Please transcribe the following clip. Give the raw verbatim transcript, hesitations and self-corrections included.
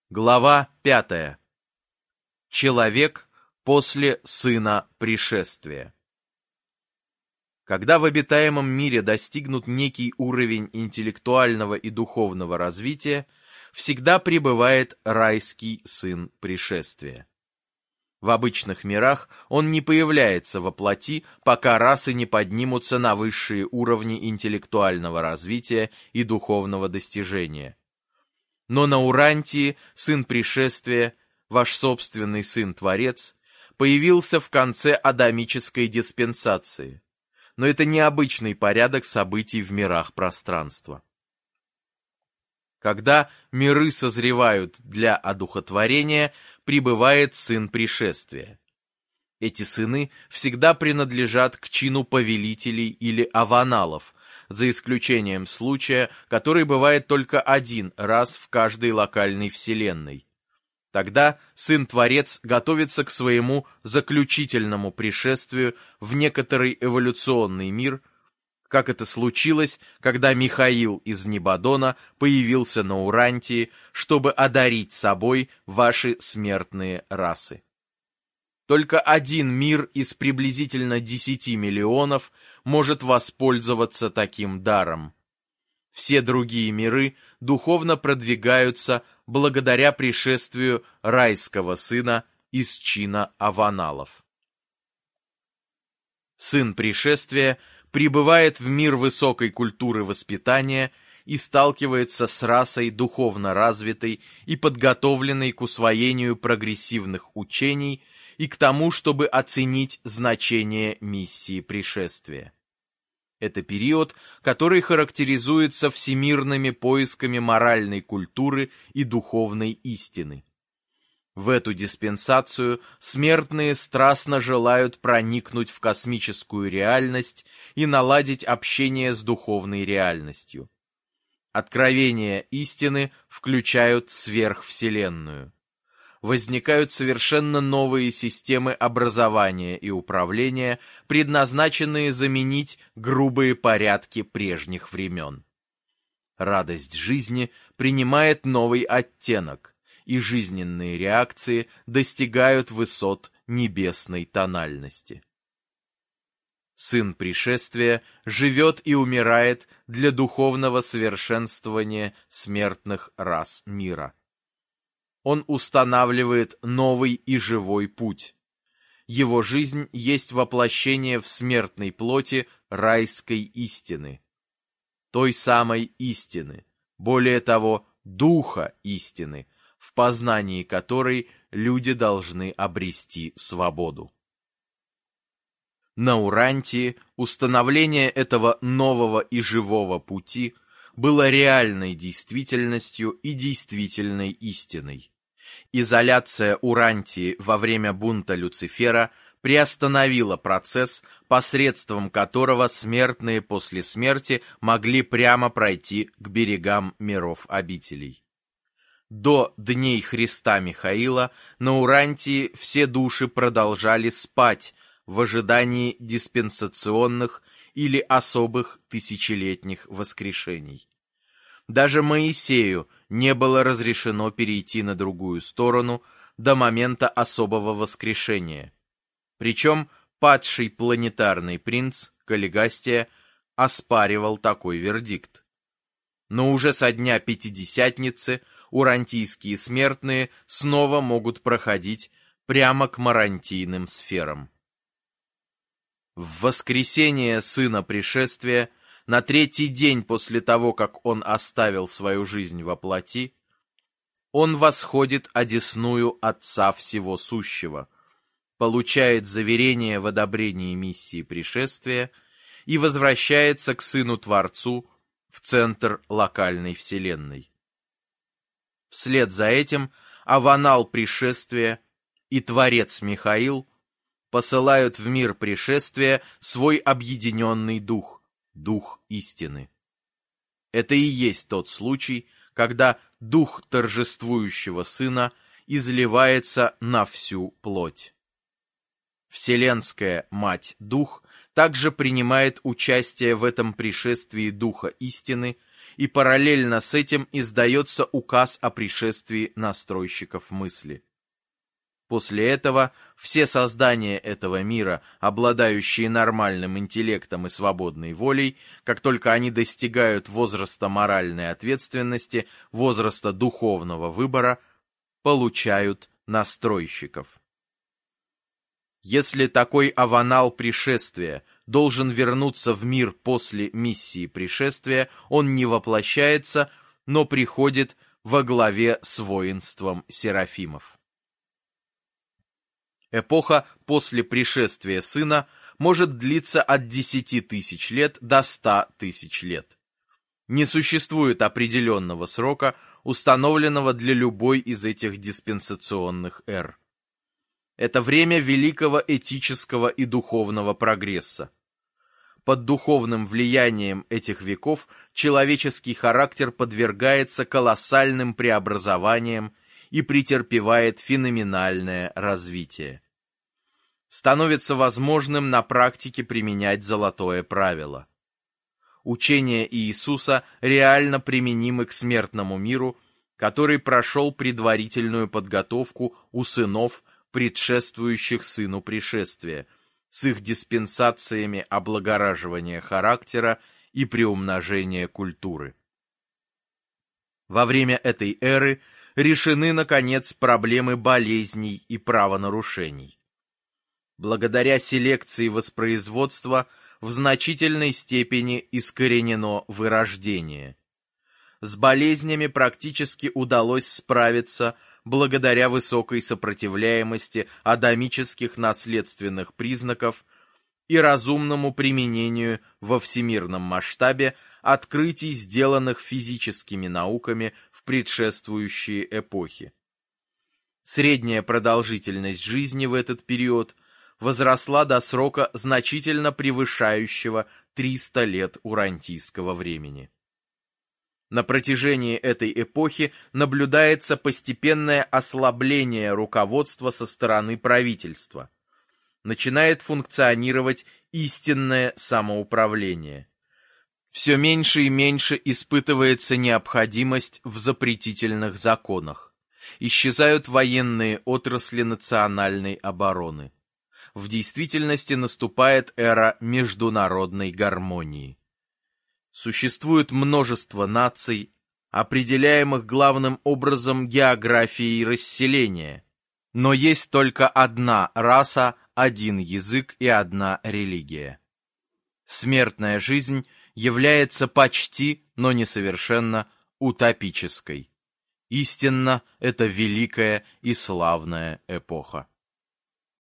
Глава пятая. Человек после Сына Пришествия. Когда в обитаемом мире достигнут некий уровень интеллектуального и духовного развития, всегда пребывает райский Сын Пришествия. В обычных мирах он не появляется во плоти, пока расы не поднимутся на высшие уровни интеллектуального развития и духовного достижения. Но на Урантии Сын Пришествия, ваш собственный Сын-Творец, появился в конце адамической диспенсации. Но это необычный порядок событий в мирах пространства. Когда миры созревают для одухотворения, прибывает Сын Пришествия. Эти сыны всегда принадлежат к чину повелителей или аваналов, за исключением случая, который бывает только один раз в каждой локальной вселенной. Тогда Сын-Творец готовится к своему заключительному пришествию в некоторый эволюционный мир, как это случилось, когда Михаил из Небодона появился на Урантии, чтобы одарить собой ваши смертные расы. Только один мир из приблизительно десяти миллионов может воспользоваться таким даром. Все другие миры духовно продвигаются благодаря пришествию райского сына из чина аваналов. Сын Пришествия прибывает в мир высокой культуры воспитания и сталкивается с расой духовно развитой и подготовленной к усвоению прогрессивных учений и к тому, чтобы оценить значение миссии пришествия. Это период, который характеризуется всемирными поисками моральной культуры и духовной истины. В эту диспенсацию смертные страстно желают проникнуть в космическую реальность и наладить общение с духовной реальностью. Откровения истины включают сверхвселенную. Возникают совершенно новые системы образования и управления, предназначенные заменить грубые порядки прежних времен. Радость жизни принимает новый оттенок, и жизненные реакции достигают высот небесной тональности. Сын Пришествия живет и умирает для духовного совершенствования смертных рас мира. Он устанавливает новый и живой путь. Его жизнь есть воплощение в смертной плоти райской истины. Той самой истины, более того, духа истины, в познании которой люди должны обрести свободу. На Урантии установление этого нового и живого пути было реальной действительностью и действительной истиной. Изоляция Урантии во время бунта Люцифера приостановила процесс, посредством которого смертные после смерти могли прямо пройти к берегам миров обителей. До дней Христа Михаила на Урантии все души продолжали спать в ожидании диспенсационных или особых тысячелетних воскрешений. Даже Моисею не было разрешено перейти на другую сторону до момента особого воскрешения. Причем падший планетарный принц Каллигастия оспаривал такой вердикт. Но уже со дня Пятидесятницы урантийские смертные снова могут проходить прямо к марантийным сферам. В воскресение Сына Пришествия, на третий день после того, как он оставил свою жизнь во плоти, он восходит одесную Отца Всего Сущего, получает заверение в одобрении миссии пришествия и возвращается к Сыну-Творцу в центр локальной вселенной. Вслед за этим аванал пришествия и Творец Михаил посылают в мир пришествия свой объединенный дух, дух истины. Это и есть тот случай, когда дух торжествующего Сына изливается на всю плоть. Вселенская Мать-Дух также принимает участие в этом пришествии Духа истины и параллельно с этим издается указ о пришествии настройщиков мысли. После этого все создания этого мира, обладающие нормальным интеллектом и свободной волей, как только они достигают возраста моральной ответственности, возраста духовного выбора, получают настройщиков. Если такой аванал пришествия должен вернуться в мир после миссии пришествия, он не воплощается, но приходит во главе с воинством серафимов. Эпоха после пришествия Сына может длиться от десяти тысяч лет до ста тысяч лет. Не существует определенного срока, установленного для любой из этих диспенсационных эр. Это время великого этического и духовного прогресса. Под духовным влиянием этих веков человеческий характер подвергается колоссальным преобразованиям и претерпевает феноменальное развитие. Становится возможным на практике применять золотое правило. Учения Иисуса реально применимы к смертному миру, который прошел предварительную подготовку у сынов, предшествующих Сыну пришествия, с их диспенсациями облагораживания характера и приумножения культуры. Во время этой эры решены, наконец, проблемы болезней и правонарушений. Благодаря селекции воспроизводства в значительной степени искоренено вырождение. С болезнями практически удалось справиться благодаря высокой сопротивляемости адамических наследственных признаков и разумному применению во всемирном масштабе открытий, сделанных физическими науками в предшествующие эпохи. Средняя продолжительность жизни в этот период возросла до срока, значительно превышающего триста лет урантийского времени. На протяжении этой эпохи наблюдается постепенное ослабление руководства со стороны правительства. Начинает функционировать истинное самоуправление. Все меньше и меньше испытывается необходимость в запретительных законах. Исчезают военные отрасли национальной обороны. В действительности наступает эра международной гармонии. Существует множество наций, определяемых главным образом географией расселения, но есть только одна раса, один язык и одна религия. Смертная жизнь является почти, но несовершенно утопической. Истинно, это великая и славная эпоха.